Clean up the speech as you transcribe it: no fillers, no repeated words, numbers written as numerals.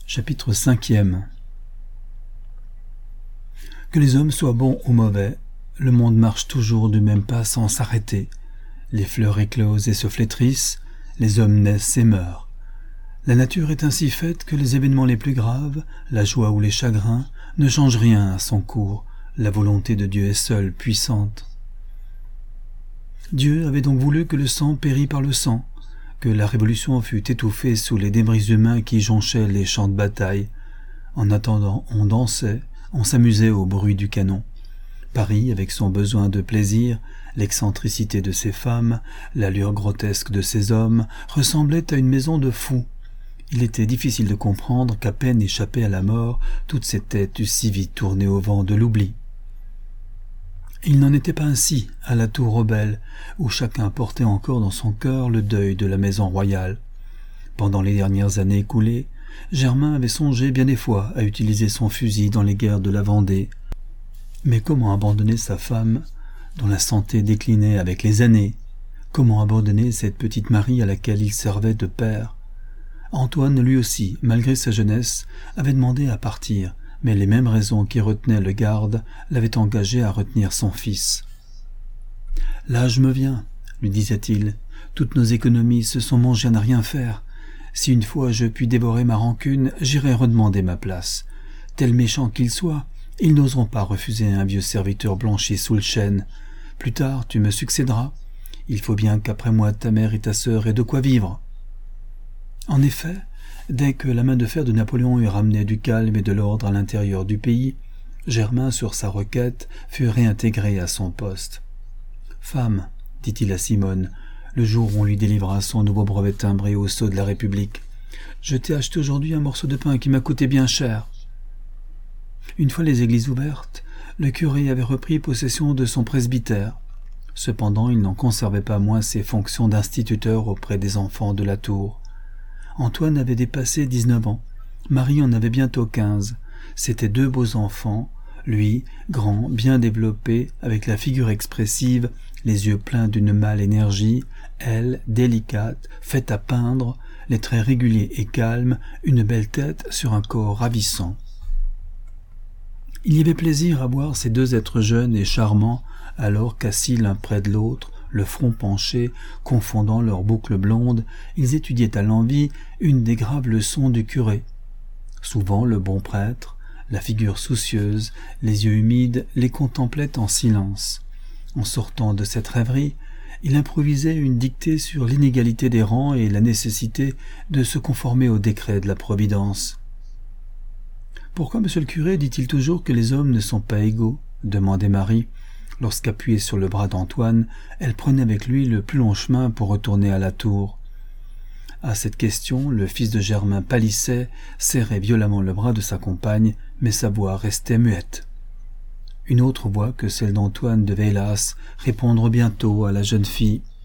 Chapitre 5e. Que les hommes soient bons ou mauvais, le monde marche toujours du même pas sans s'arrêter. Les fleurs éclosent et se flétrissent, les hommes naissent et meurent. La nature est ainsi faite que les événements les plus graves, la joie ou les chagrins, ne changent rien à son cours. La volonté de Dieu est seule puissante. Dieu avait donc voulu que le sang pérît par le sang, que la révolution fût étouffée sous les débris humains qui jonchaient les champs de bataille. En attendant, on dansait, on s'amusait au bruit du canon. Paris, avec son besoin de plaisir, l'excentricité de ses femmes, l'allure grotesque de ses hommes, ressemblait à une maison de fous. Il était difficile de comprendre qu'à peine échappées à la mort, toutes ces têtes eussent si vite tourné au vent de l'oubli. Il n'en était pas ainsi à la tour rebelle, où chacun portait encore dans son cœur le deuil de la maison royale. Pendant les dernières années écoulées, Germain avait songé bien des fois à utiliser son fusil dans les guerres de la Vendée. Mais comment abandonner sa femme, dont la santé déclinait avec les années? Comment abandonner cette petite Marie à laquelle il servait de père? Antoine, lui aussi, malgré sa jeunesse, avait demandé à partir, mais les mêmes raisons qui retenaient le garde l'avaient engagé à retenir son fils. « L'âge me vient, lui disait-il, toutes nos économies se sont mangées à ne rien faire. Si une fois je puis dévorer ma rancune, j'irai redemander ma place. Tel méchant qu'il soit, ils n'oseront pas refuser un vieux serviteur blanchi sous le chêne. Plus tard, tu me succéderas. Il faut bien qu'après moi ta mère et ta sœur aient de quoi vivre. » En effet, dès que la main de fer de Napoléon eut ramené du calme et de l'ordre à l'intérieur du pays, Germain, sur sa requête, fut réintégré à son poste. « Femme, dit-il à Simone, le jour où on lui délivra son nouveau brevet timbré au sceau de la République, je t'ai acheté aujourd'hui un morceau de pain qui m'a coûté bien cher. » Une fois les églises ouvertes, le curé avait repris possession de son presbytère. Cependant, il n'en conservait pas moins ses fonctions d'instituteur auprès des enfants de la tour. Antoine avait dépassé 19 ans, Marie en avait bientôt 15. C'étaient deux beaux enfants, lui, grand, bien développé, avec la figure expressive, les yeux pleins d'une mâle énergie, elle, délicate, faite à peindre, les traits réguliers et calmes, une belle tête sur un corps ravissant. Il y avait plaisir à voir ces deux êtres jeunes et charmants, alors qu'assis l'un près de l'autre, le front penché, confondant leurs boucles blondes, ils étudiaient à l'envi une des graves leçons du curé. Souvent le bon prêtre, la figure soucieuse, les yeux humides, les contemplaient en silence. En sortant de cette rêverie, il improvisait une dictée sur l'inégalité des rangs et la nécessité de se conformer aux décrets de la Providence. « Pourquoi, monsieur le curé, dit-il toujours que les hommes ne sont pas égaux ?» demandait Marie, lorsqu'appuyée sur le bras d'Antoine, elle prenait avec lui le plus long chemin pour retourner à la tour. À cette question, le fils de Germain pâlissait, serrait violemment le bras de sa compagne, mais sa voix restait muette. Une autre voix que celle d'Antoine devait, hélas, répondre bientôt à la jeune fille.